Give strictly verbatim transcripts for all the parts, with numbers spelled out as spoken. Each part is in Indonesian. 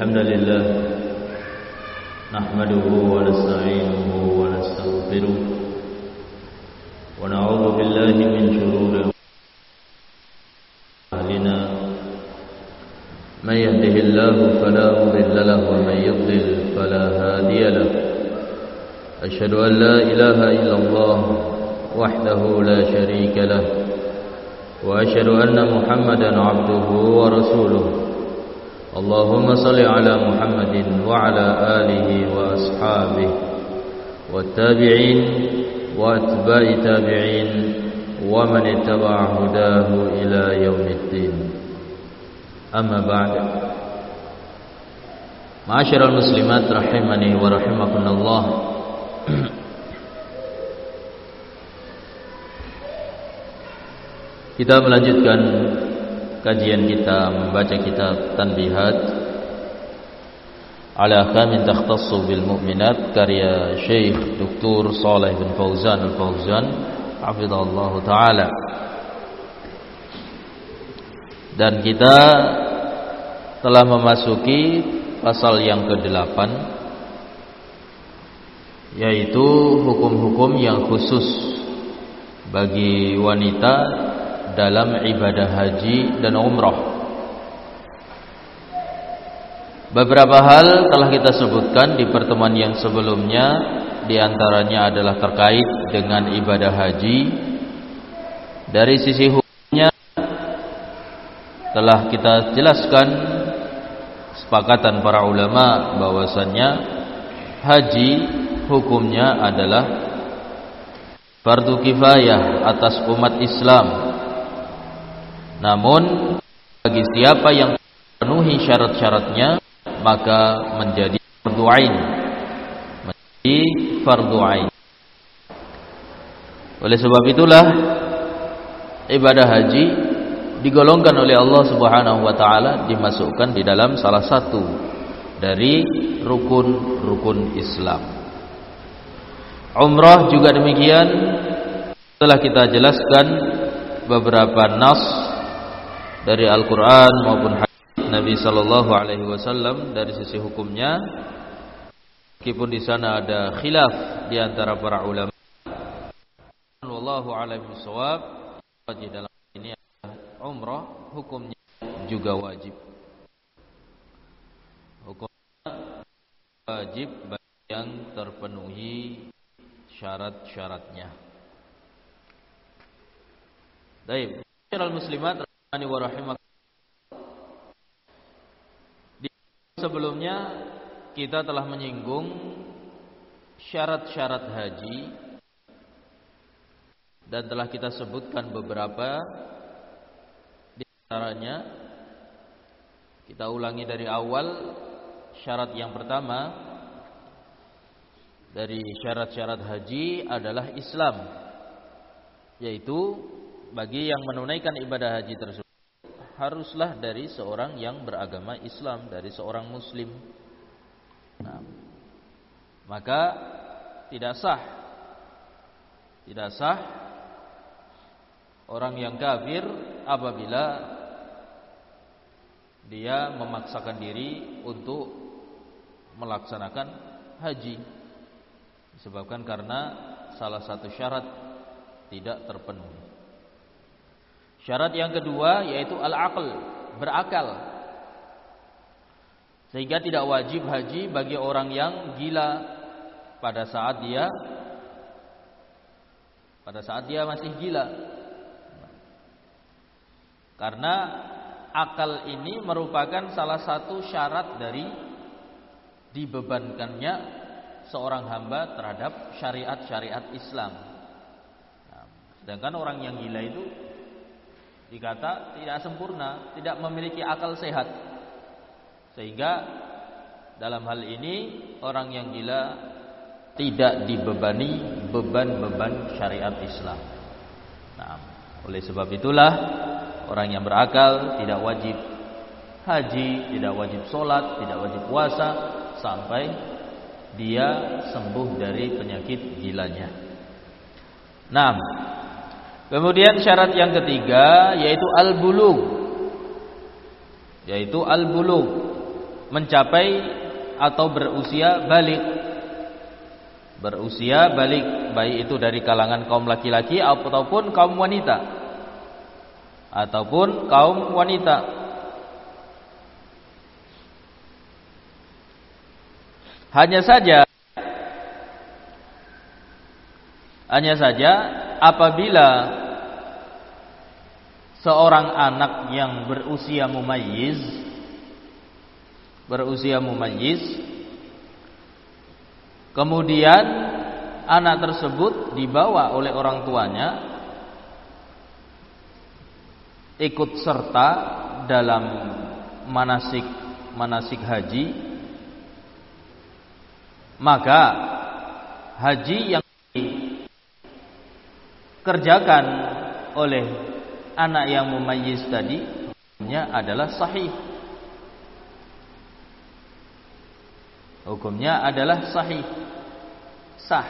الحمد لله نحمده ونستعينه ونستغفره ونعوذ بالله من شرور أنفسنا من يهده الله فلا مضل له ومن يضلل فلا هادي له أشهد أن لا إله إلا الله وحده لا شريك له وأشهد أن محمدا عبده ورسوله اللهم صل على محمد وعلى آله وأصحابه والتابعين وأتباع التابعين ومن اتبع هداه إلى يوم الدين أما بعد معاشر المسلمات رحمني ورحمكم الله. Kita melanjutkan kajian kita membaca kitab Tanbihat ala ahkamin takhtassu bil mu'minat karya Syekh Doktor Shalih bin Fauzan Al-Fauzan hafizallahu taala. Dan kita telah memasuki pasal yang kedelapan, yaitu hukum-hukum yang khusus bagi wanita dalam ibadah haji dan umrah. Beberapa hal telah kita sebutkan di pertemuan yang sebelumnya, di antaranya adalah terkait dengan ibadah haji. Dari sisi hukumnya telah kita jelaskan sepakatan para ulama bahwasannya haji hukumnya adalah fardu kifayah atas umat Islam. Namun bagi siapa yang memenuhi syarat-syaratnya maka menjadi fardu ain. Menjadi fardu ain. Oleh sebab itulah ibadah haji digolongkan oleh Allah Subhanahu wa taala, dimasukkan di dalam salah satu dari rukun-rukun Islam. Umrah juga demikian. Setelah kita jelaskan beberapa nas dari Al-Quran maupun hadis Nabi Sallallahu Alaihi Wasallam dari sisi hukumnya, meskipun di sana ada khilaf di antara para ulama. Wallahu a'lam bishawab. Di dalam ini adalah umrah hukumnya juga wajib. Hukumnya wajib bagi yang terpenuhi syarat-syaratnya. Baik, masyarakat muslimat di sebelumnya kita telah menyinggung syarat-syarat haji dan telah kita sebutkan beberapa di antaranya. Kita ulangi dari awal. Syarat yang pertama dari syarat-syarat haji adalah Islam, yaitu bagi yang menunaikan ibadah haji tersebut haruslah dari seorang yang beragama Islam, dari seorang muslim. Nah, maka tidak sah tidak sah orang yang kafir apabila dia memaksakan diri untuk melaksanakan haji, disebabkan karena salah satu syarat tidak terpenuhi. Syarat yang kedua yaitu al-aql, berakal. Sehingga tidak wajib haji bagi orang yang gila pada saat dia pada saat dia masih gila. Karena akal ini merupakan salah satu syarat dari dibebankannya seorang hamba terhadap syariat-syariat Islam. Nah, sedangkan orang yang gila itu dikata tidak sempurna, tidak memiliki akal sehat. Sehingga dalam hal ini orang yang gila tidak dibebani beban-beban syariat Islam. Nah, oleh sebab itulah orang yang berakal tidak wajib haji, tidak wajib sholat, tidak wajib puasa sampai dia sembuh dari penyakit gilanya. Nah, kemudian syarat yang ketiga yaitu al-bulugh. Yaitu al-bulugh, mencapai atau berusia balik. Berusia balik, baik itu dari kalangan kaum laki-laki ataupun kaum wanita. Ataupun kaum wanita. Hanya saja Hanya saja apabila seorang anak yang berusia mumayyiz berusia mumayyiz kemudian anak tersebut dibawa oleh orang tuanya ikut serta dalam manasik manasik haji, maka haji yang dikerjakan oleh anak yang mumayyiz tadi hukumnya adalah sahih. Hukumnya adalah sahih, sah.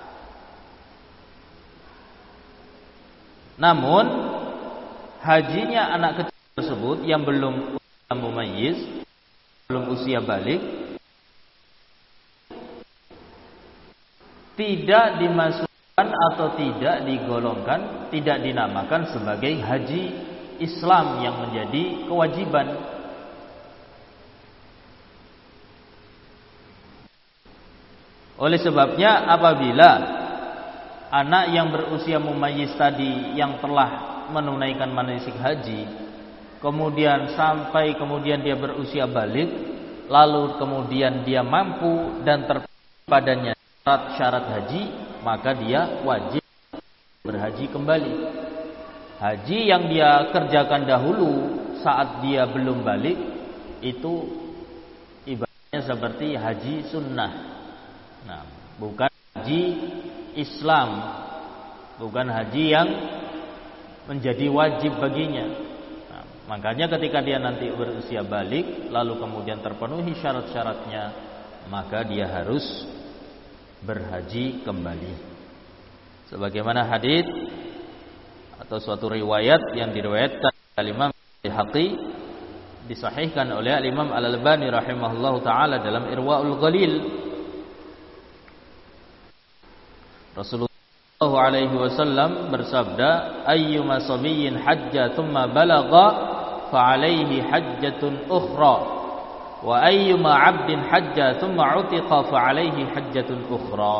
Namun hajinya anak kecil tersebut yang belum usia mumayyiz, belum usia balik, tidak dimasukkan atau tidak digolongkan, tidak dinamakan sebagai haji Islam yang menjadi kewajiban. Oleh sebabnya apabila anak yang berusia mumayyiz tadi yang telah menunaikan manasik haji, kemudian sampai kemudian dia berusia balik, lalu kemudian dia mampu dan terpadanya syarat-syarat haji, maka dia wajib berhaji kembali. Haji yang dia kerjakan dahulu saat dia belum balik itu ibaratnya seperti haji sunnah. Nah, bukan haji Islam, bukan haji yang menjadi wajib baginya. Nah, makanya ketika dia nanti berusia balik, lalu kemudian terpenuhi syarat-syaratnya, maka dia harus berhaji kembali. Sebagaimana hadis atau suatu riwayat yang diriwayatkan oleh Imam Baihaqi, disahihkan oleh Imam Al-Albani rahimahullahu taala dalam Irwaul Ghalil. Rasulullah sallallahu alaihi wasallam bersabda, ayyuma sabiyyin hajja thumma balagha fa alaihi hajjatun ukhra wa ayyuma 'abdin hajja thumma 'utiqa fa alaihi hajjatun ukhra.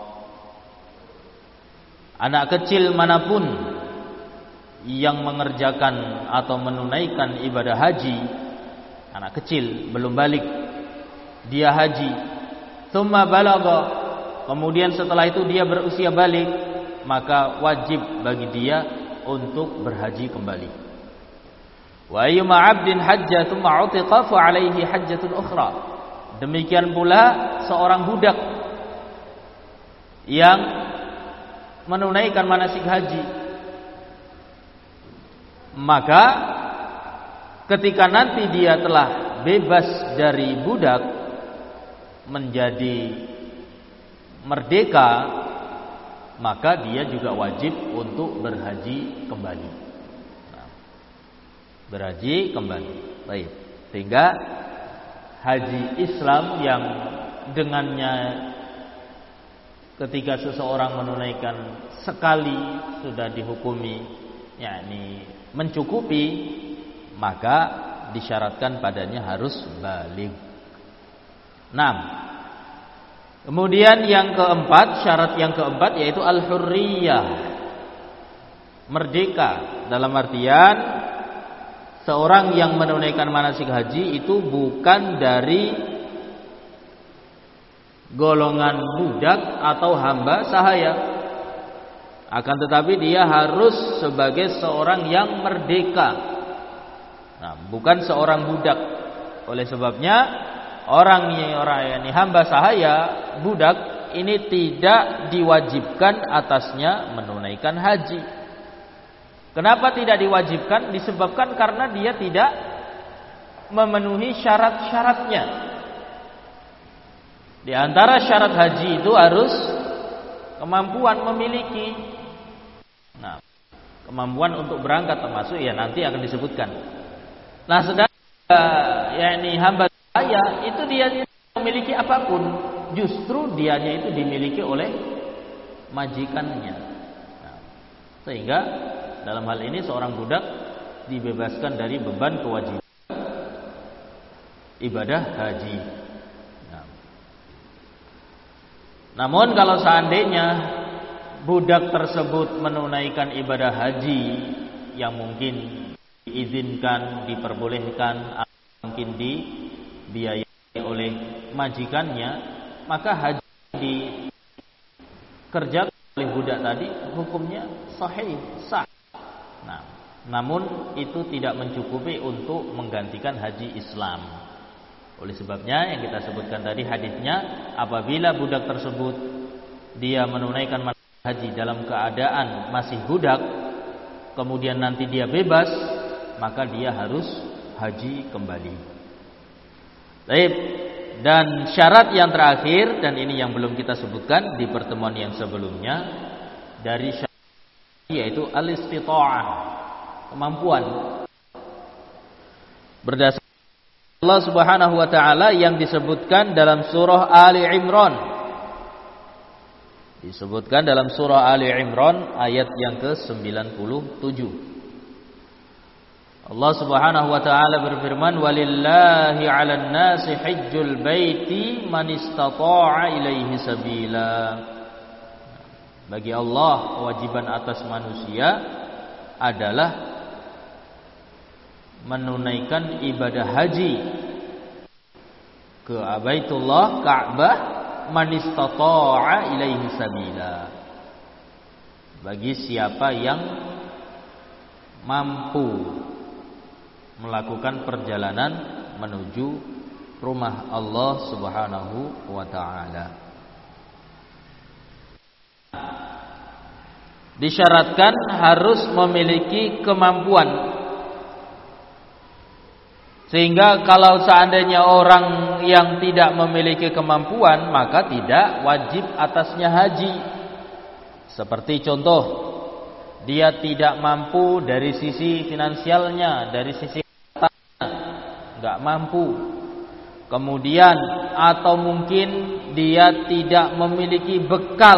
Anak kecil manapun yang mengerjakan atau menunaikan ibadah haji, anak kecil belum balik, dia haji, thumma balagha, kemudian setelah itu dia berusia balik, maka wajib bagi dia untuk berhaji kembali. Wa ayyuma 'abdin hajja thumma 'utiqa fa 'alaihi hajjatun ukhra. Demikian pula seorang budak yang menunaikan manasik haji, maka ketika nanti dia telah bebas dari budak menjadi merdeka, maka dia juga wajib untuk berhaji kembali. Nah, berhaji kembali. Baik. Sehingga haji Islam yang dengannya ketika seseorang menunaikan sekali sudah dihukumi, yakni mencukupi, maka disyaratkan padanya harus balik. enam. Kemudian yang keempat, syarat yang keempat yaitu al-hurriyah, merdeka. Dalam artian seorang yang menunaikan manasik haji itu bukan dari golongan budak atau hamba sahaya, akan tetapi dia harus sebagai seorang yang merdeka. Nah, bukan seorang budak. Oleh sebabnya orang yang orang yang hamba sahaya, budak ini tidak diwajibkan atasnya menunaikan haji. Kenapa tidak diwajibkan? Disebabkan karena dia tidak memenuhi syarat-syaratnya. Di antara syarat haji itu harus kemampuan memiliki. Nah, kemampuan untuk berangkat termasuk ya nanti akan disebutkan. Nah, sedang uh, yakni hamba kaya, itu dia memiliki apapun, justru dianya itu dimiliki oleh majikannya. Nah, sehingga dalam hal ini seorang budak dibebaskan dari beban kewajiban ibadah haji. Nah, namun kalau seandainya budak tersebut menunaikan ibadah haji yang mungkin diizinkan, diperbolehkan, atau mungkin dibiayai oleh majikannya, maka haji dikerjakan oleh budak tadi hukumnya sahih, sah. Nah, namun itu tidak mencukupi untuk menggantikan haji Islam. Oleh sebabnya yang kita sebutkan tadi hadisnya, apabila budak tersebut dia menunaikan haji dalam keadaan masih budak, kemudian nanti dia bebas, maka dia harus haji kembali. Baik. Dan syarat yang terakhir, dan ini yang belum kita sebutkan di pertemuan yang sebelumnya, dari syarat yaitu al-istita'ah, kemampuan. Berdasarkan Allah Subhanahu wa taala yang disebutkan dalam surah Ali Imran. Disebutkan dalam surah Ali Imran ayat yang ke sembilan puluh tujuh. Allah Subhanahu wa taala berfirman, "Walillahi 'alan nasi hajjul baiti man istata'a ilaihi sabila." Bagi Allah kewajiban atas manusia adalah menunaikan ibadah haji ke Baitullah Ka'bah man istata'a ilaihi sabila, bagi siapa yang mampu melakukan perjalanan menuju rumah Allah Subhanahu wa taala. Disyaratkan harus memiliki kemampuan. Sehingga kalau seandainya orang yang tidak memiliki kemampuan, maka tidak wajib atasnya haji. Seperti contoh, dia tidak mampu dari sisi finansialnya, dari sisi hartanya, nggak mampu. Kemudian atau mungkin dia tidak memiliki bekal.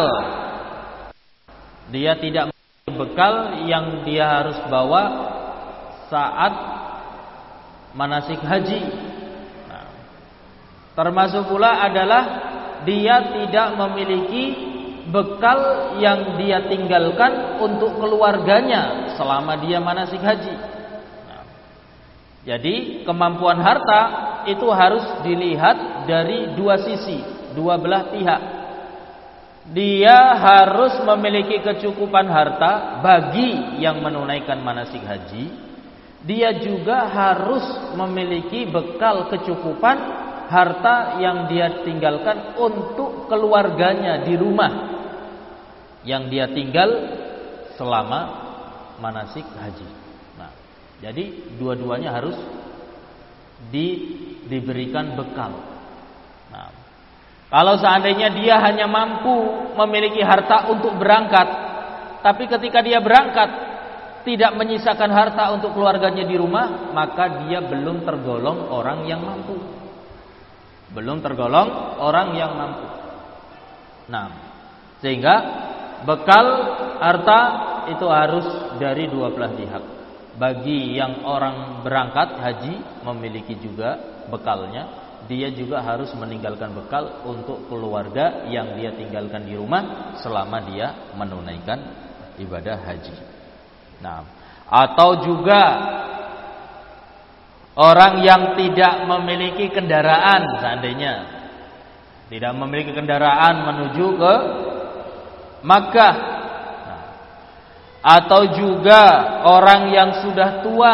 Dia tidak memiliki bekal yang dia harus bawa saat manasik haji. Nah, termasuk pula adalah dia tidak memiliki bekal yang dia tinggalkan untuk keluarganya selama dia manasik haji. Nah, jadi kemampuan harta itu harus dilihat dari dua sisi, dua belah pihak. Dia harus memiliki kecukupan harta bagi yang menunaikan manasik haji. Dia juga harus memiliki bekal kecukupan harta yang dia tinggalkan untuk keluarganya di rumah yang dia tinggal selama manasik haji. Nah, jadi dua-duanya harus di, diberikan bekal. Nah, kalau seandainya dia hanya mampu memiliki harta untuk berangkat, tapi ketika dia berangkat tidak menyisakan harta untuk keluarganya di rumah, maka dia belum tergolong orang yang mampu. Belum tergolong orang yang mampu. Nah, sehingga bekal harta itu harus dari dua belah pihak. Bagi yang orang berangkat haji memiliki juga bekalnya, dia juga harus meninggalkan bekal untuk keluarga yang dia tinggalkan di rumah selama dia menunaikan ibadah haji. Nah, atau juga orang yang tidak memiliki kendaraan, seandainya tidak memiliki kendaraan menuju ke Makkah, nah, atau juga orang yang sudah tua,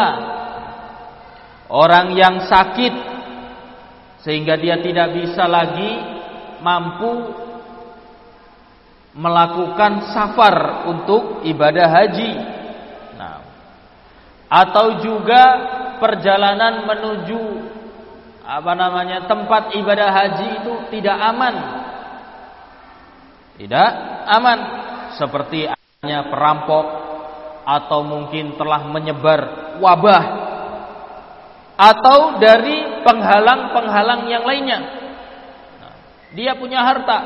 orang yang sakit sehingga dia tidak bisa lagi mampu melakukan safar untuk ibadah haji. Atau juga perjalanan menuju apa namanya tempat ibadah haji itu tidak aman, tidak aman, seperti adanya perampok atau mungkin telah menyebar wabah, atau dari penghalang-penghalang yang lainnya. Nah, dia punya harta,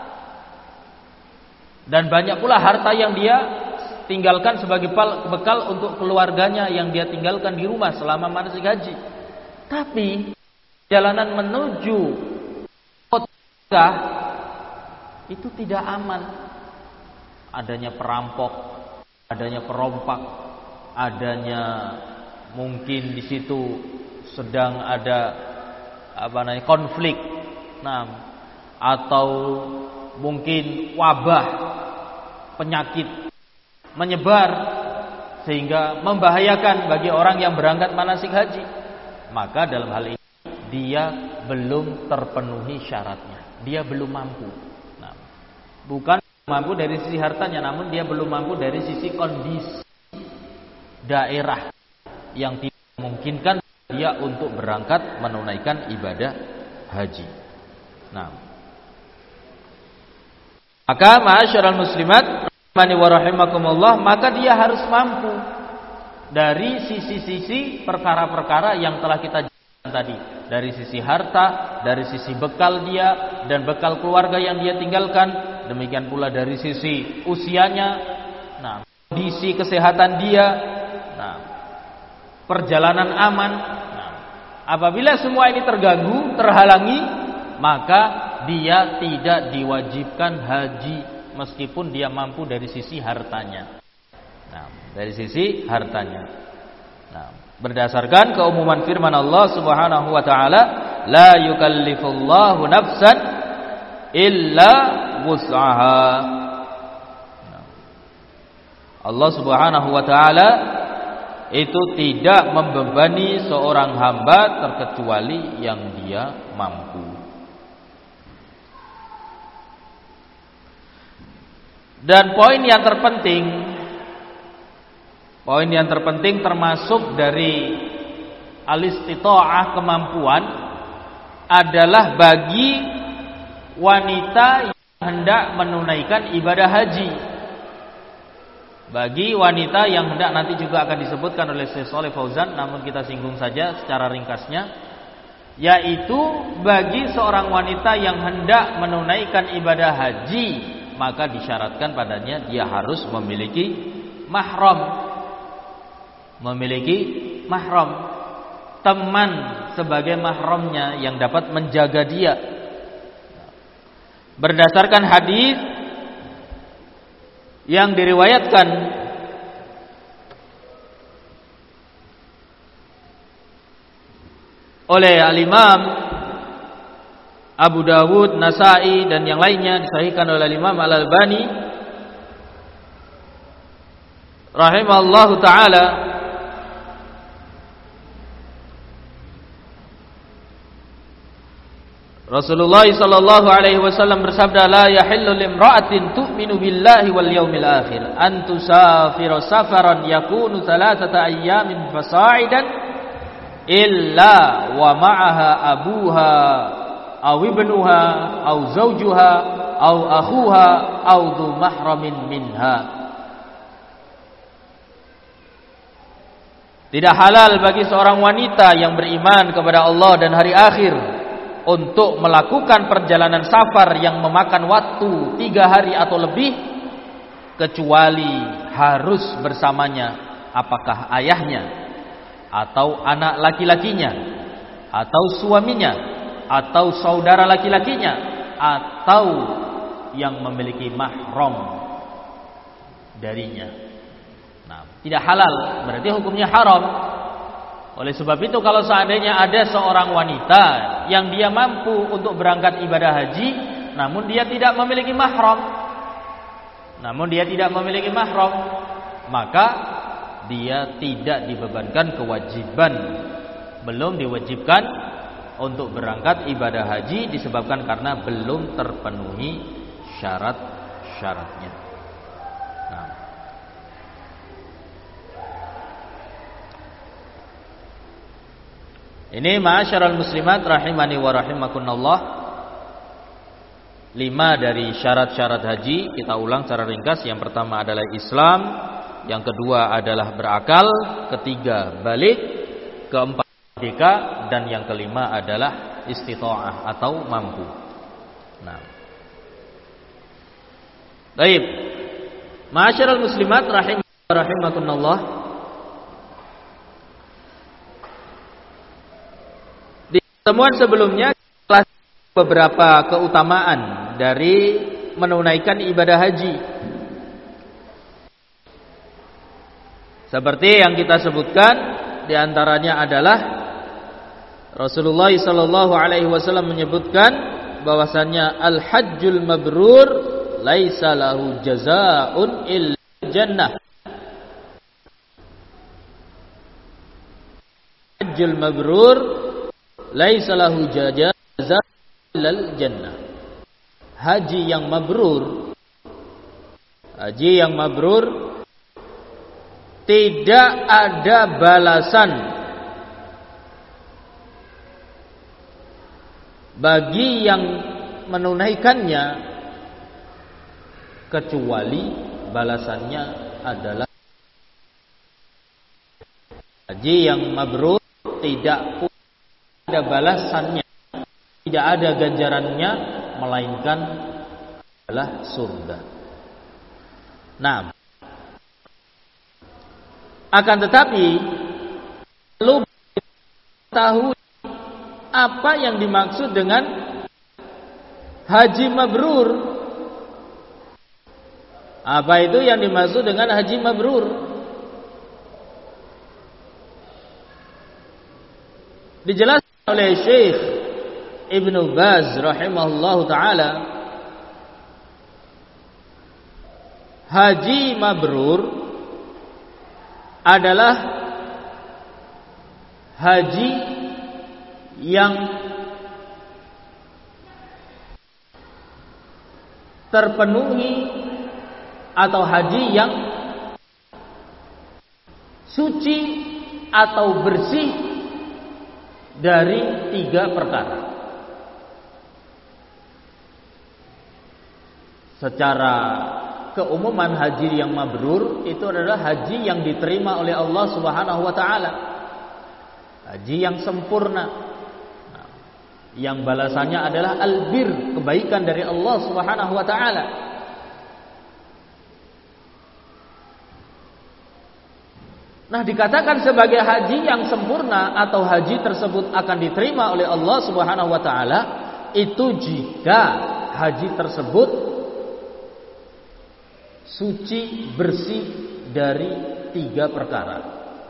dan banyak pula harta yang dia tinggalkan sebagai bekal untuk keluarganya yang dia tinggalkan di rumah selama manasik haji. Tapi jalanan menuju kota itu tidak aman. Adanya perampok, adanya perompak, adanya mungkin di situ sedang ada apa namanya konflik, nah, atau mungkin wabah penyakit menyebar sehingga membahayakan bagi orang yang berangkat manasik haji. Maka dalam hal ini dia belum terpenuhi syaratnya, dia belum mampu. Nah, bukan mampu dari sisi hartanya, namun dia belum mampu dari sisi kondisi daerah yang tidak memungkinkan dia untuk berangkat menunaikan ibadah haji. Nah, maka ma'asyiral muslimat rahimani wa rahimakumullah, maka dia harus mampu dari sisi-sisi perkara-perkara yang telah kita jelaskan tadi, dari sisi harta, dari sisi bekal dia dan bekal keluarga yang dia tinggalkan, demikian pula dari sisi usianya, nah, kondisi kesehatan dia, nah, perjalanan aman. Nah, apabila semua ini terganggu, terhalangi, maka dia tidak diwajibkan haji meskipun dia mampu dari sisi hartanya. Nah, dari sisi hartanya. Nah, berdasarkan keumuman firman Allah Subhanahu wa taala, la yukallifullahu nafsan illa wus'aha. Nah, Allah Subhanahu wa taala itu tidak membebani seorang hamba terkecuali yang dia mampu. Dan poin yang terpenting, poin yang terpenting termasuk dari al-istita'ah, kemampuan, adalah bagi wanita yang hendak menunaikan ibadah haji. Bagi wanita yang hendak, nanti juga akan disebutkan oleh Syekh Shalih Fauzan, namun kita singgung saja secara ringkasnya, yaitu bagi seorang wanita yang hendak menunaikan ibadah haji, maka disyaratkan padanya dia harus memiliki mahram. Memiliki mahram, teman sebagai mahramnya yang dapat menjaga dia. Berdasarkan hadis yang diriwayatkan oleh Al-Imam Abu Dawud, Nasai dan yang lainnya, disahihkan oleh Imam Al-Albani rahimahullahu taala, Rasulullah sallallahu alaihi wasallam bersabda, la yahillu limra'atin tu'minu billahi wal yawmil akhir an tusafira safaran yakunu thalathata ayyamin fasa'idan illa wa ma'aha abuha aw ibnuha aw zawjuha aw akhuha aw dhu mahramin minha. Tidak halal bagi seorang wanita yang beriman kepada Allah dan hari akhir untuk melakukan perjalanan safar yang memakan waktu tiga hari atau lebih, kecuali harus bersamanya apakah ayahnya, atau anak laki-lakinya, atau suaminya, atau saudara laki-lakinya, atau yang memiliki mahram darinya. Nah, tidak halal, berarti hukumnya haram. Oleh sebab itu, kalau seandainya ada seorang wanita yang dia mampu untuk berangkat ibadah haji, namun dia tidak memiliki mahram, namun dia tidak memiliki mahram, maka dia tidak dibebankan kewajiban, belum diwajibkan untuk berangkat ibadah haji, disebabkan karena belum terpenuhi syarat-syaratnya. Nah, ini ma'asyiral muslimat rahimani wa rahimakumullah, lima dari syarat-syarat haji. Kita ulang secara ringkas. Yang pertama adalah Islam, yang kedua adalah berakal, ketiga balik, keempat merdeka, dan yang kelima adalah istita'ah atau mampu. Nah. Baik. Ma'asyiral muslimat rahim rahimakumullah. Di pertemuan sebelumnya telah beberapa keutamaan dari menunaikan ibadah haji. Seperti yang kita sebutkan, di antaranya adalah Rasulullah sallallahu alaihi wasallam menyebutkan bahwasannya al-hajjul mabrur laisa lahu jazaa'un illa jannah. Hajjul mabrur laisa lahu jazaa'un illa jannah. Haji yang mabrur, haji yang mabrur tidak ada balasan bagi yang menunaikannya kecuali balasannya adalah haji yang mabrur tidak ada balasannya, tidak ada ganjarannya melainkan adalah surga. Nah, akan tetapi perlu tahu apa yang dimaksud dengan haji mabrur. Apa itu yang dimaksud dengan haji mabrur? Dijelaskan oleh Syekh Ibnu Baz rahimahullahu taala, haji mabrur adalah haji yang terpenuhi atau haji yang suci atau bersih dari tiga perkara. Secara keumuman haji yang mabrur itu adalah haji yang diterima oleh Allah Subhanahu wa taala. Haji yang sempurna. Nah, yang balasannya adalah albir, kebaikan dari Allah Subhanahu wa taala. Nah, dikatakan sebagai haji yang sempurna atau haji tersebut akan diterima oleh Allah Subhanahu wa taala itu jika haji tersebut suci, bersih dari tiga perkara.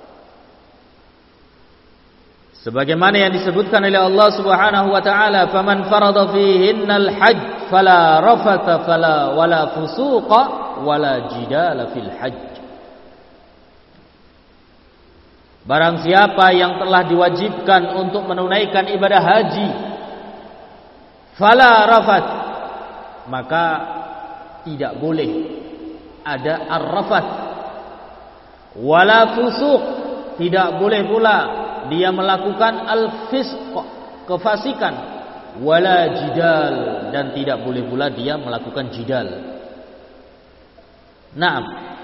Sebagaimana yang disebutkan oleh Allah Subhanahu wa taala, "Faman farada fihinnal hajj fala rafatha fala wala fusuqa wala jidala fil hajj." Barang siapa yang telah diwajibkan untuk menunaikan ibadah haji, fala rafat, maka tidak boleh ada ar-rafat, wala fusuq, tidak boleh pula dia melakukan al-fisq, kefasikan, wala jidal, dan tidak boleh pula dia melakukan jidal. Naam.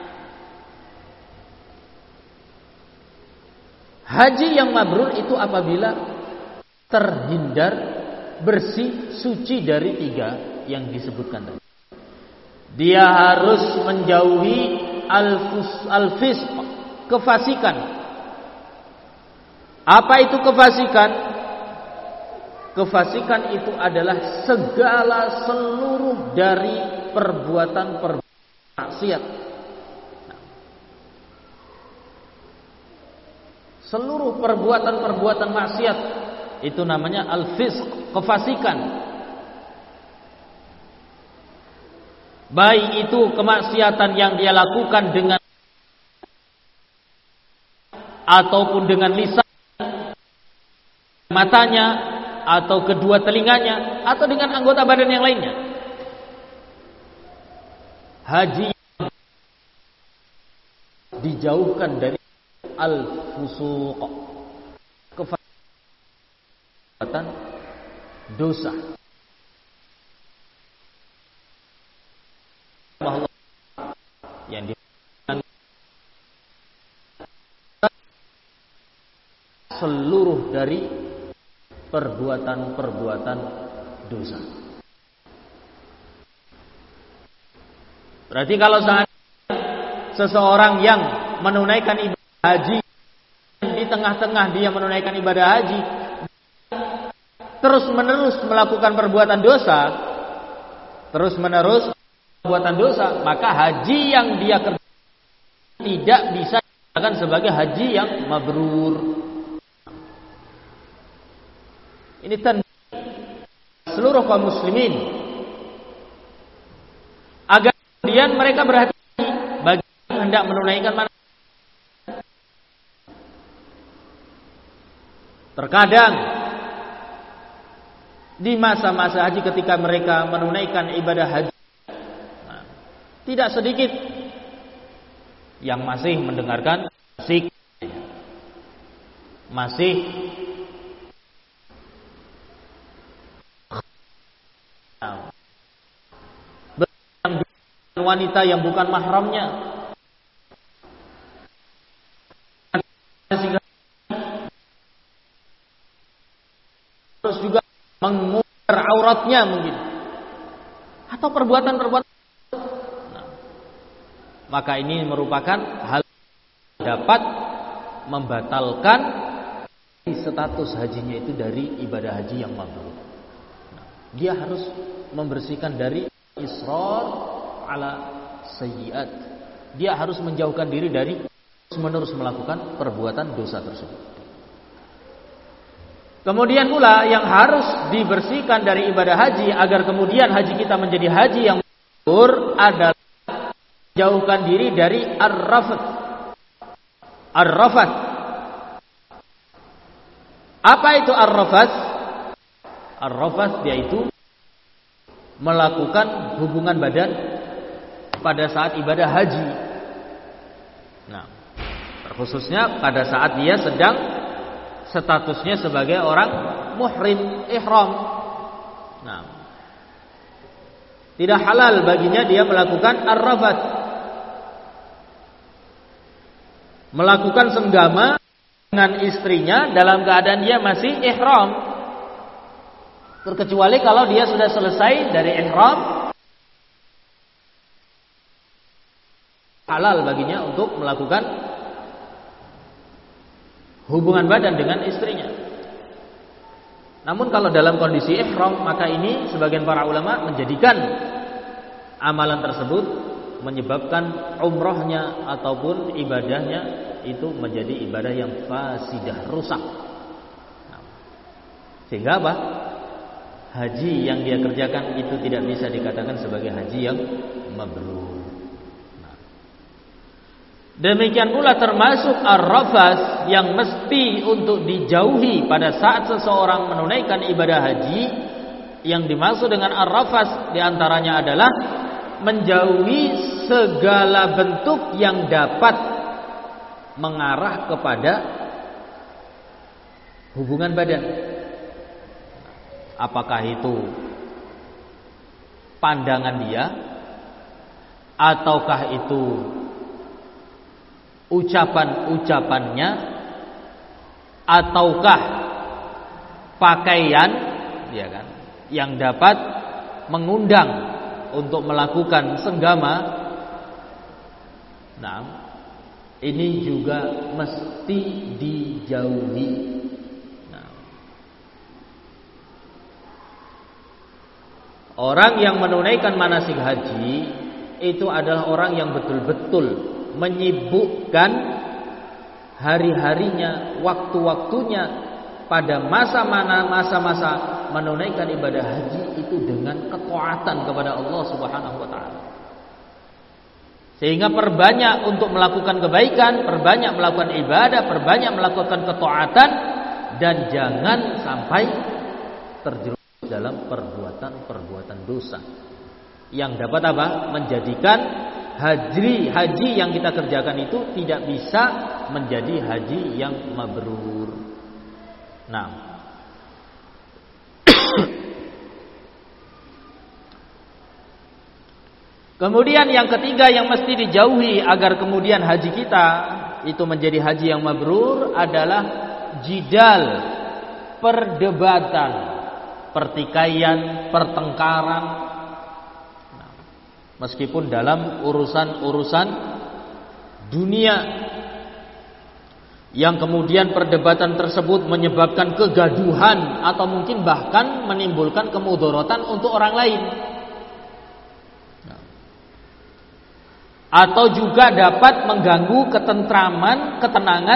Haji yang mabrur itu apabila terhindar, bersih, suci dari tiga yang disebutkan tadi. Dia harus menjauhi al-fisq, kefasikan. Apa itu kefasikan? Kefasikan itu adalah segala seluruh dari perbuatan-perbuatan maksiat. Seluruh perbuatan-perbuatan maksiat itu namanya al-fisq, kefasikan. Baik itu kemaksiatan yang dia lakukan dengan ataupun dengan lisan, matanya, atau kedua telinganya, atau dengan anggota badan yang lainnya. Haji dijauhkan dari al-fusuq, kefasikan, dosa. Yang di seluruh dari perbuatan-perbuatan dosa. Berarti kalau saat seseorang yang menunaikan ibadah haji, di tengah-tengah dia menunaikan ibadah haji, terus-menerus melakukan perbuatan dosa, terus-menerus perbuatan dosa, maka haji yang dia kerjakan tidak bisa dikatakan sebagai haji yang mabrur. Ini tanda seluruh kaum muslimin agar kemudian mereka berhati-hati bagi yang hendak menunaikan manasik. Terkadang di masa-masa haji ketika mereka menunaikan ibadah haji, nah, tidak sedikit yang masih mendengarkan musik, masih wanita yang bukan mahramnya, terus juga mengumbar auratnya mungkin, atau perbuatan-perbuatan. Nah, maka ini merupakan hal yang dapat membatalkan status hajinya itu dari ibadah haji yang mabrur. Nah, dia harus membersihkan dari israr ala sayyiat. Dia harus menjauhkan diri dari terus-menerus melakukan perbuatan dosa tersebut. Kemudian pula yang harus dibersihkan dari ibadah haji agar kemudian haji kita menjadi haji yang mabrur adalah menjauhkan diri dari ar-rafath. Ar-rafath. Apa itu ar-rafath? Ar-rafath yaitu melakukan hubungan badan pada saat ibadah haji. Nah, terkhususnya pada saat dia sedang statusnya sebagai orang muhrim, ihram. Nah, tidak halal baginya dia melakukan ar-rafath, melakukan senggama dengan istrinya dalam keadaan dia masih ihram, terkecuali kalau dia sudah selesai dari ihram, halal baginya untuk melakukan hubungan badan dengan istrinya. Namun kalau dalam kondisi ihram, maka ini sebagian para ulama menjadikan amalan tersebut menyebabkan umrohnya ataupun ibadahnya itu menjadi ibadah yang fasidah, rusak. Nah, sehingga apa? Haji yang dia kerjakan itu tidak bisa dikatakan sebagai haji yang mabrur. Demikian pula termasuk ar-rafath yang mesti untuk dijauhi pada saat seseorang menunaikan ibadah haji. Yang dimaksud dengan ar-rafath diantaranya adalah menjauhi segala bentuk yang dapat mengarah kepada hubungan badan. Apakah itu pandangan dia, ataukah itu ucapan-ucapannya, ataukah pakaian, ya kan, yang dapat mengundang untuk melakukan senggama. Nah, ini juga mesti dijauhi. Nah, orang yang menunaikan manasik haji itu adalah orang yang betul-betul menyibukkan hari-harinya, waktu-waktunya pada masa mana masa-masa menunaikan ibadah haji itu dengan ketaatan kepada Allah Subhanahu wa taala. Sehingga perbanyak untuk melakukan kebaikan, perbanyak melakukan ibadah, perbanyak melakukan ketaatan, dan jangan sampai terjerumus dalam perbuatan-perbuatan dosa yang dapat apa? Menjadikan haji haji yang kita kerjakan itu tidak bisa menjadi haji yang mabrur. Nah, kemudian yang ketiga yang mesti dijauhi agar kemudian haji kita itu menjadi haji yang mabrur adalah jidal perdebatan, pertikaian, pertengkaran. Nah, meskipun dalam urusan-urusan dunia yang kemudian perdebatan tersebut menyebabkan kegaduhan atau mungkin bahkan menimbulkan kemudaratan untuk orang lain. Atau juga dapat mengganggu ketentraman, ketenangan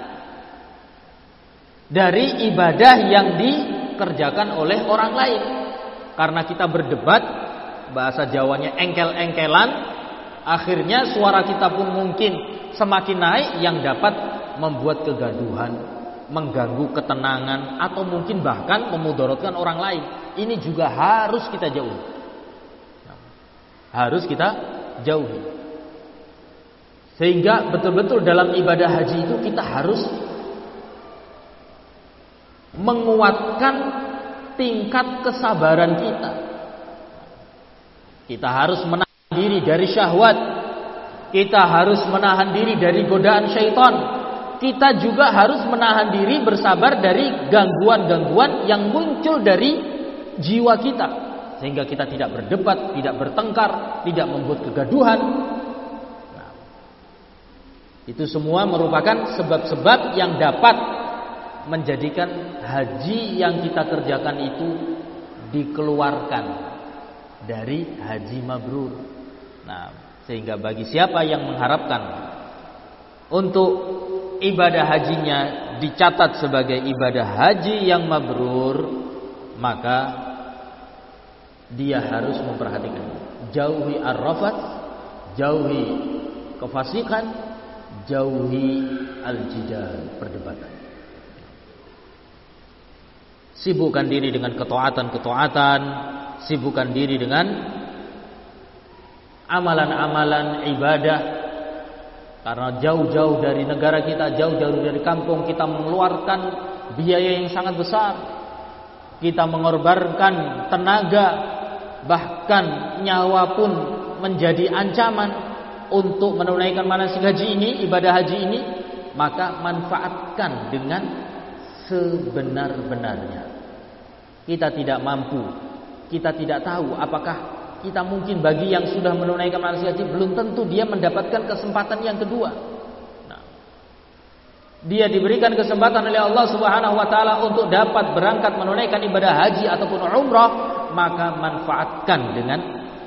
dari ibadah yang dikerjakan oleh orang lain. Karena kita berdebat, bahasa Jawanya engkel-engkelan, akhirnya suara kita pun mungkin semakin naik yang dapat membuat kegaduhan, mengganggu ketenangan, atau mungkin bahkan memudaratkan orang lain. Ini juga harus kita jauhi. Harus kita jauhi. Sehingga betul-betul dalam ibadah haji itu kita harus menguatkan tingkat kesabaran kita. Kita harus menahan diri dari syahwat. Kita harus menahan diri dari godaan syaitan. Kita juga harus menahan diri bersabar dari gangguan-gangguan yang muncul dari jiwa kita. Sehingga kita tidak berdebat, tidak bertengkar, tidak membuat kegaduhan. Nah, itu semua merupakan sebab-sebab yang dapat menjadikan haji yang kita kerjakan itu dikeluarkan dari haji mabrur. Nah, sehingga bagi siapa yang mengharapkan untuk ibadah hajinya dicatat sebagai ibadah haji yang mabrur, maka dia harus memperhatikan, jauhi ar-rafath, jauhi kefasikan, jauhi al-jidal, perdebatan. Sibukkan diri dengan ketaatan-ketaatan, sibukkan diri dengan amalan-amalan ibadah. Karena jauh-jauh dari negara kita, jauh-jauh dari kampung, kita mengeluarkan biaya yang sangat besar. Kita mengorbankan tenaga, bahkan nyawa pun menjadi ancaman untuk menunaikan manasik haji ini, ibadah haji ini. Maka manfaatkan dengan sebenar-benarnya. Kita tidak mampu, kita tidak tahu apakah kita mungkin bagi yang sudah menunaikan manasik haji belum tentu dia mendapatkan kesempatan yang kedua. Nah, dia diberikan kesempatan oleh Allah Subhanahu wa taala untuk dapat berangkat menunaikan ibadah haji ataupun umrah, maka manfaatkan dengan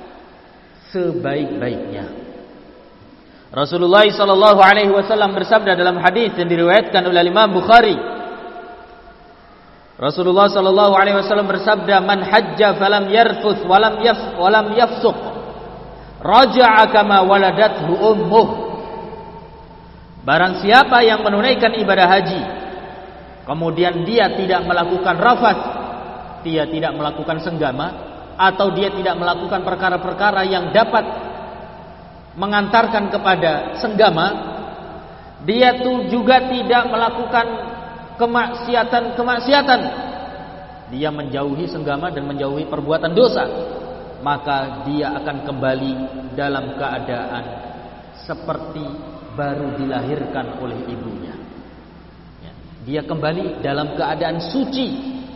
sebaik-baiknya. Rasulullah sallallahu alaihi wasallam bersabda dalam hadis yang diriwayatkan oleh Imam Bukhari. Rasulullah sallallahu alaihi wasallam bersabda, "Man hajja falam yarfuth walam yaf walam yafsuq, raja'a kama waladathu ummuh." Barang siapa yang menunaikan ibadah haji, kemudian dia tidak melakukan rafath, dia tidak melakukan senggama, atau dia tidak melakukan perkara-perkara yang dapat mengantarkan kepada senggama, dia tuh juga tidak melakukan kemaksiatan-kemaksiatan, dia menjauhi senggama dan menjauhi perbuatan dosa, maka dia akan kembali dalam keadaan seperti baru dilahirkan oleh ibunya. Dia kembali dalam keadaan suci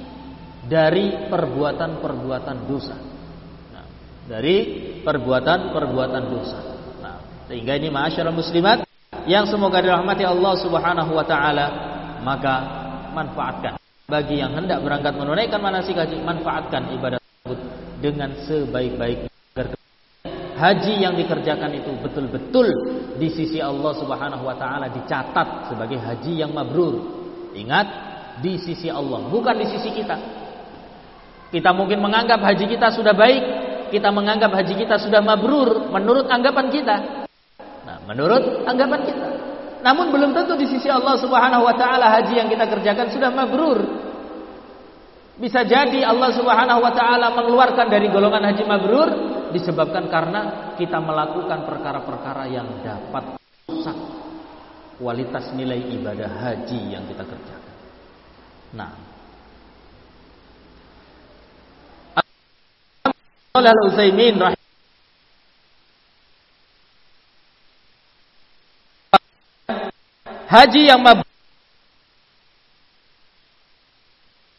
dari perbuatan-perbuatan dosa. Nah, dari perbuatan-perbuatan dosa. Nah, sehingga ini ma'asyiral muslimat yang semoga dirahmati Allah Subhanahu wa taala, maka manfaatkan. Bagi yang hendak berangkat menunaikan manasik haji, manfaatkan ibadah tersebut dengan sebaik-baiknya. Haji yang dikerjakan itu betul-betul di sisi Allah Subhanahu wa taala dicatat sebagai haji yang mabrur. Ingat, di sisi Allah, bukan di sisi kita. Kita mungkin menganggap haji kita sudah baik, kita menganggap haji kita sudah mabrur menurut anggapan kita. Nah, menurut anggapan kita. Namun belum tentu di sisi Allah Subhanahu wa taala haji yang kita kerjakan sudah mabrur. Bisa jadi Allah Subhanahu wa taala mengeluarkan dari golongan haji mabrur disebabkan karena kita melakukan perkara-perkara yang dapat merusak kualitas nilai ibadah haji yang kita kerjakan. Nah, Al-Utsaimin rahimahullah haji yang mabrur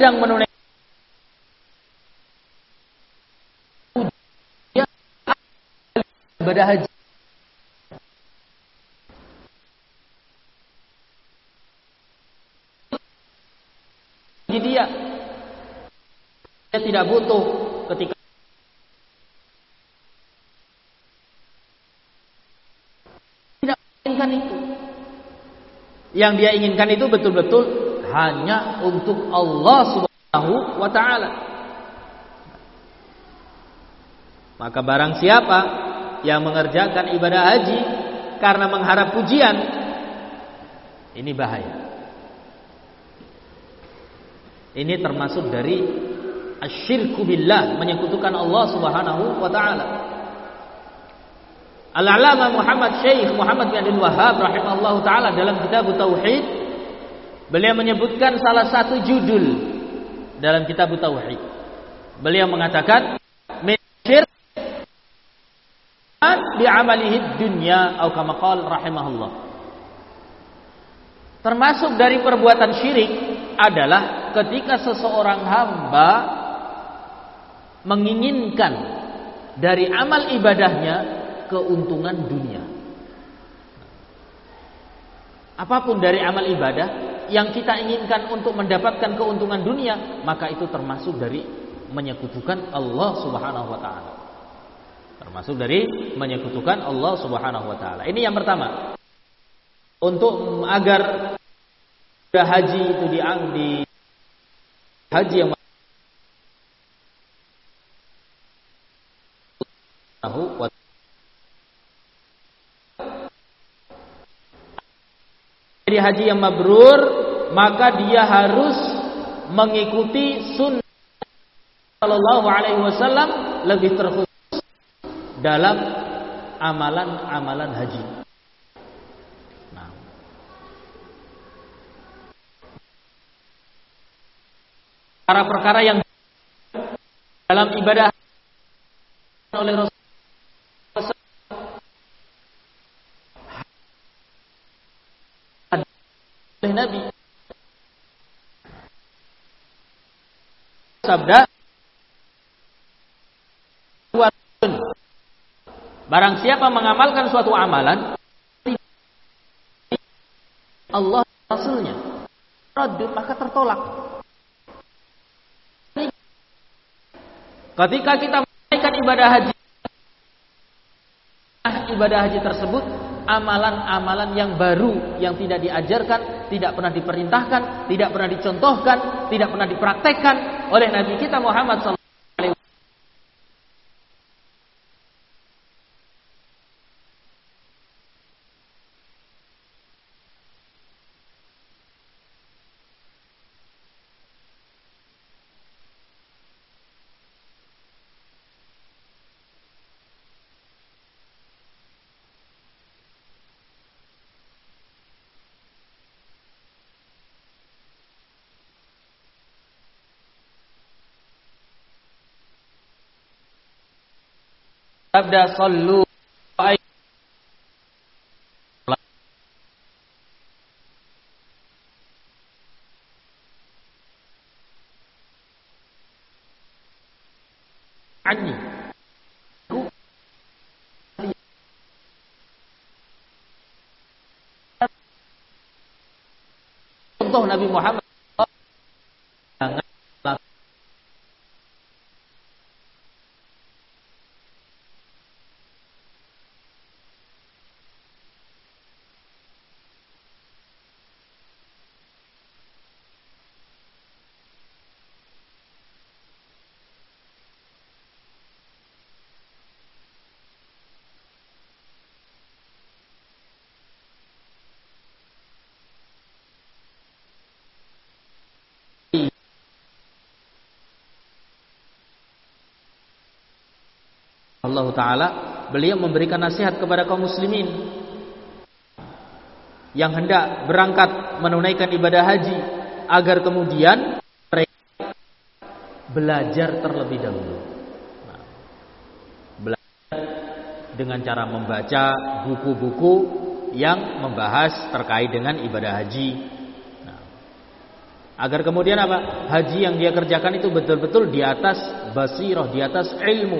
sedang menunaikan ibadah haji. Dia dia tidak butuh ketika tidak inginkan itu. Yang dia inginkan itu betul-betul hanya untuk Allah Subhanahu wa taala. Maka barang siapa yang mengerjakan ibadah haji karena mengharap pujian, ini bahaya. Ini termasuk dari asyirku billah, menyekutukan Allah Subhanahu wa taala. Al-Allamah Muhammad Syekh Muhammad bin Abdul Wahhab rahimahullahu taala dalam kitab Tauhid, beliau menyebutkan salah satu judul dalam kitab Tauhid. Beliau mengatakan min syirk bi amalihi dunya atau kama qala rahimahullah. Termasuk dari perbuatan syirik adalah ketika seseorang hamba menginginkan dari amal ibadahnya keuntungan dunia. Apapun dari amal ibadah yang kita inginkan untuk mendapatkan keuntungan dunia, maka itu termasuk dari menyekutukan Allah Subhanahu wa taala. Termasuk dari menyekutukan Allah Subhanahu wa taala. Ini yang pertama. Untuk agar haji itu di, di haji yang jadi haji yang mabrur, maka dia harus mengikuti sunnah sallallahu alaihi wasallam, lebih terkhusus dalam amalan-amalan haji. Nah, perkara-perkara yang dalam ibadah oleh Rasul oleh Nabi, sabda barang siapa mengamalkan suatu amalan Allah Rasulnya raddu, maka tertolak. Ketika kita menunaikan ibadah haji, ibadah haji tersebut amalan-amalan yang baru yang tidak diajarkan, tidak pernah diperintahkan, tidak pernah dicontohkan, tidak pernah dipraktekkan oleh Nabi kita Muhammad sallallahu alaihi wasallam. Sabda sallu anni contoh Nabi Muhammad Allah Ta'ala, beliau memberikan nasihat kepada kaum muslimin yang hendak berangkat menunaikan ibadah haji, agar kemudian mereka belajar terlebih dahulu. Nah, belajar dengan cara membaca buku-buku yang membahas terkait dengan ibadah haji. Nah, Agar kemudian apa? Haji yang dia kerjakan itu betul-betul di atas basirah, di atas ilmu.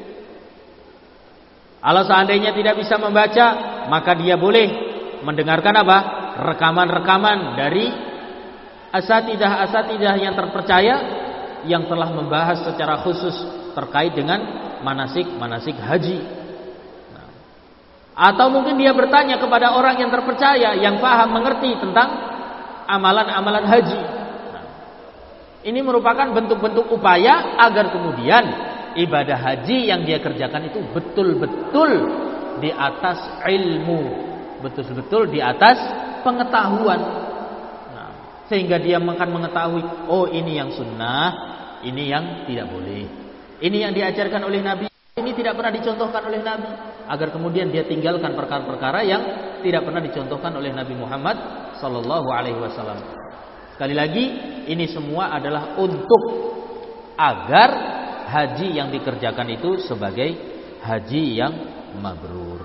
Kalau seandainya tidak bisa membaca, maka dia boleh mendengarkan apa? Rekaman-rekaman dari asatidah-asatidah yang terpercaya yang telah membahas secara khusus terkait dengan manasik-manasik haji. Nah, atau mungkin dia bertanya kepada orang yang terpercaya, yang paham, mengerti tentang amalan-amalan haji. Nah, ini merupakan bentuk-bentuk upaya agar kemudian ibadah haji yang dia kerjakan itu betul-betul di atas ilmu, betul-betul di atas pengetahuan. Nah, sehingga dia akan mengetahui, oh ini yang sunnah, ini yang tidak boleh, ini yang diajarkan oleh Nabi, ini tidak pernah dicontohkan oleh Nabi, agar kemudian dia tinggalkan perkara-perkara yang tidak pernah dicontohkan oleh Nabi Muhammad sallallahu alaihi wasallam. Sekali lagi, ini semua adalah untuk agar haji yang dikerjakan itu sebagai haji yang mabrur.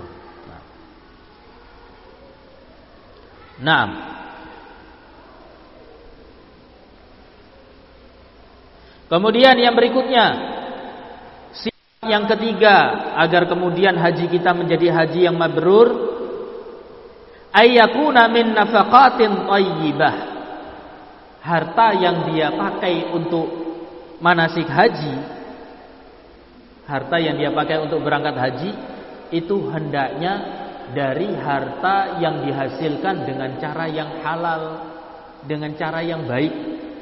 Nah, kemudian yang berikutnya, yang ketiga, agar kemudian haji kita menjadi haji yang mabrur, ayyakuna min nafaqatin thayyibah. Harta yang dia pakai untuk manasik haji, harta yang dia pakai untuk berangkat haji itu hendaknya dari harta yang dihasilkan dengan cara yang halal, dengan cara yang baik.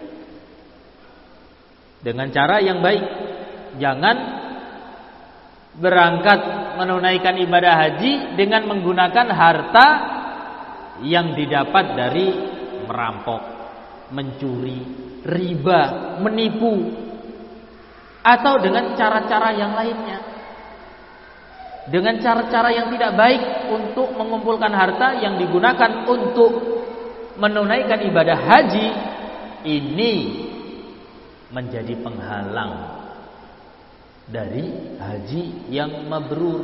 Dengan cara yang baik. Jangan berangkat menunaikan ibadah haji dengan menggunakan harta yang didapat dari merampok, mencuri, riba, menipu, atau dengan cara-cara yang lainnya. Dengan cara-cara yang tidak baik untuk mengumpulkan harta yang digunakan untuk menunaikan ibadah haji, ini menjadi penghalang dari haji yang mabrur.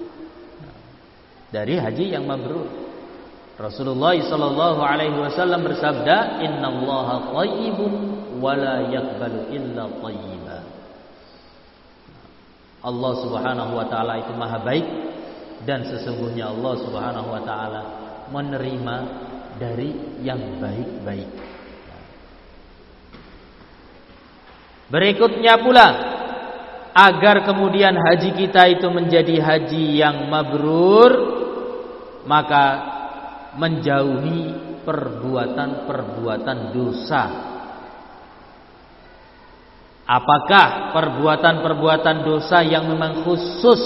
Dari haji yang mabrur. Rasulullah sallallahu alaihi wasallam bersabda, "Innallaha thayyibun wa la yaqbalu illa thayyiban." Allah Subhanahu wa taala itu maha baik, dan sesungguhnya Allah Subhanahu wa taala menerima dari yang baik-baik. Berikutnya pula, agar kemudian haji kita itu menjadi haji yang mabrur, maka menjauhi perbuatan-perbuatan dosa. Apakah perbuatan-perbuatan dosa yang memang khusus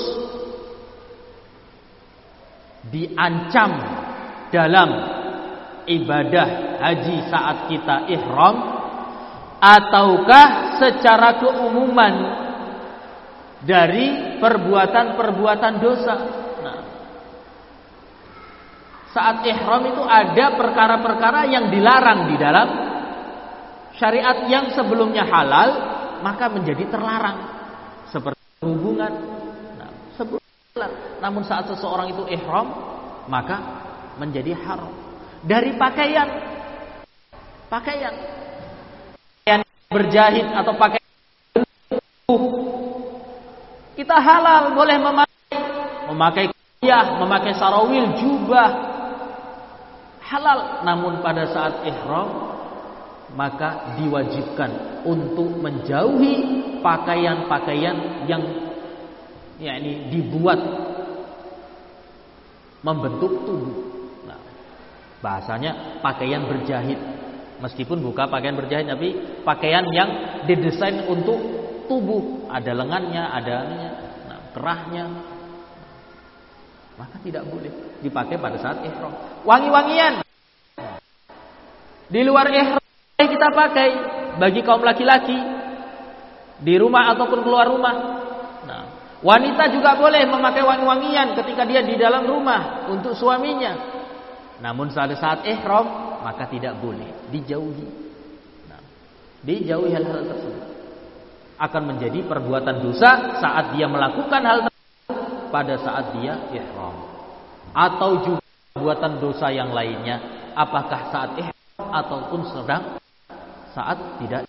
diancam dalam ibadah haji saat kita ihram, ataukah secara keumuman dari perbuatan-perbuatan dosa? Nah, saat ihram itu ada perkara-perkara yang dilarang di dalam syariat yang sebelumnya halal, maka menjadi terlarang, seperti hubungan. Nah, sebelumnya, namun saat seseorang itu ihram, maka menjadi haram. Dari pakaian, pakaian, pakaian berjahit atau pakaian kita halal, boleh memakai, memakai kuliah, memakai sarawil, jubah, halal. Namun pada saat ihram, maka diwajibkan untuk menjauhi pakaian-pakaian yang yakni dibuat membentuk tubuh. Nah, bahasanya pakaian berjahit, meskipun bukan pakaian berjahit, tapi pakaian yang didesain untuk tubuh, ada lengannya, ada nah, kerahnya, maka tidak boleh dipakai pada saat ihram. Wangi-wangian di luar ihram kita pakai bagi kaum laki-laki di rumah ataupun keluar rumah. Nah, wanita juga boleh memakai wangi-wangian ketika dia di dalam rumah untuk suaminya. Namun pada saat ihram maka tidak boleh, dijauhi. Nah, dijauhi hal-hal tersebut. Akan menjadi perbuatan dosa saat dia melakukan hal tersebut pada saat dia ihram. Atau juga perbuatan dosa yang lainnya, apakah saat ihram ataupun sedang saat tidak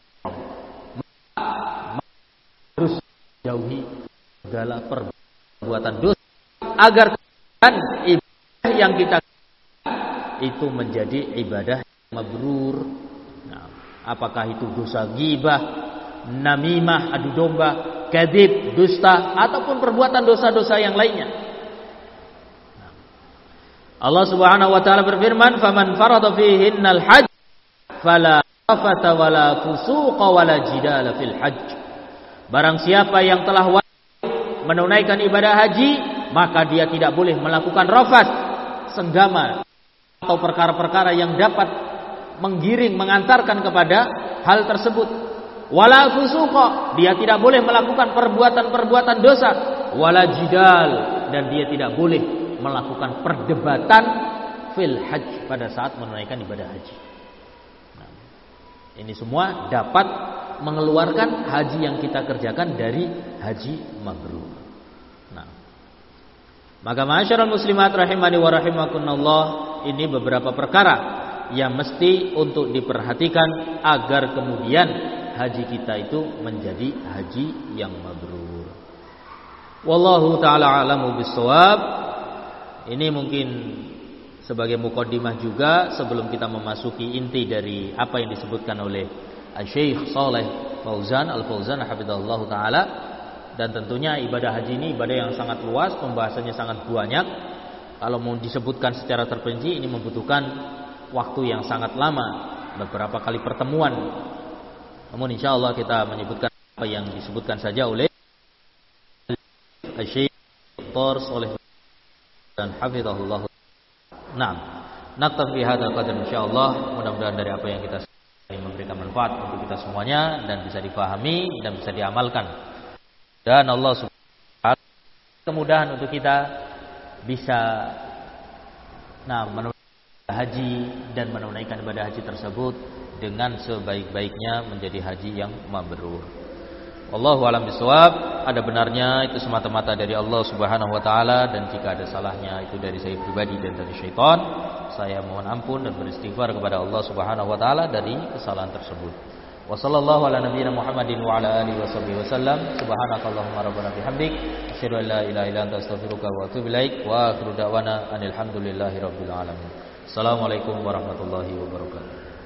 harus jauhi segala perbuatan dosa agar ibadah yang kita itu menjadi ibadah mabrur. Nah, apakah itu dosa ghibah, namimah, adu domba, kadzib, dusta, ataupun perbuatan dosa-dosa yang lainnya. Nah, Allah Subhanahu wa taala berfirman, "Faman farada fihinnal hajj fala rafata wala fusuqa wala jidala fil hajj." Barang siapa yang telah wajib menunaikan ibadah haji, maka dia tidak boleh melakukan rafat, senggama, atau perkara-perkara yang dapat menggiring, mengantarkan kepada hal tersebut. Wala fusuqa, dia tidak boleh melakukan perbuatan-perbuatan dosa. Wala jidal, dan dia tidak boleh melakukan perdebatan fil hajj, pada saat menunaikan ibadah haji. Nah, ini semua dapat mengeluarkan haji yang kita kerjakan dari haji mabrur. Nah, maka ma'asyiral muslimat rahimani wa rahimakumullah, ini beberapa perkara yang mesti untuk diperhatikan agar kemudian haji kita itu menjadi haji yang mabrur. Wallahu taala a'lamu bissawab. Ini mungkin sebagai muqaddimah juga sebelum kita memasuki inti dari apa yang disebutkan oleh Syekh Shalih Fauzan Al-Fauzan hafizahullah taala. Dan tentunya ibadah haji ini ibadah yang sangat luas, pembahasannya sangat banyak. Kalau mau disebutkan secara terperinci, ini membutuhkan waktu yang sangat lama, beberapa kali pertemuan. Namun insya Allah kita menyebutkan apa yang disebutkan saja oleh Syekh Doktor Shalih dan hafizahullah. Nah, naktafi hadzal qadar insyaallah. Mudah-mudahan dari apa yang kita ini memberikan manfaat untuk kita semuanya dan bisa dipahami dan bisa diamalkan. Dan Allah Subhanahu wa taala kemudahan untuk kita bisa nah menunaikan haji dan menunaikan ibadah haji tersebut dengan sebaik-baiknya menjadi haji yang mabrur. Wallahu a'lam bishawab. Ada benarnya itu semata-mata dari Allah Subhanahu wa taala, dan jika ada salahnya itu dari saya pribadi dan dari syaitan. Saya mohon ampun dan beristighfar kepada Allah Subhanahu wa taala dari kesalahan tersebut. Wa sallallahu ala nabiyyina Muhammadin wa ala alihi washabbihi wasallam. Subhanakallahumma rabbana bihamdik asyhadu an la ilaha illa anta astaghfiruka wa atubu ilaik. Wa akhiru da'wana alhamdulillahi rabbil alamin. Assalamualaikum warahmatullahi wabarakatuh.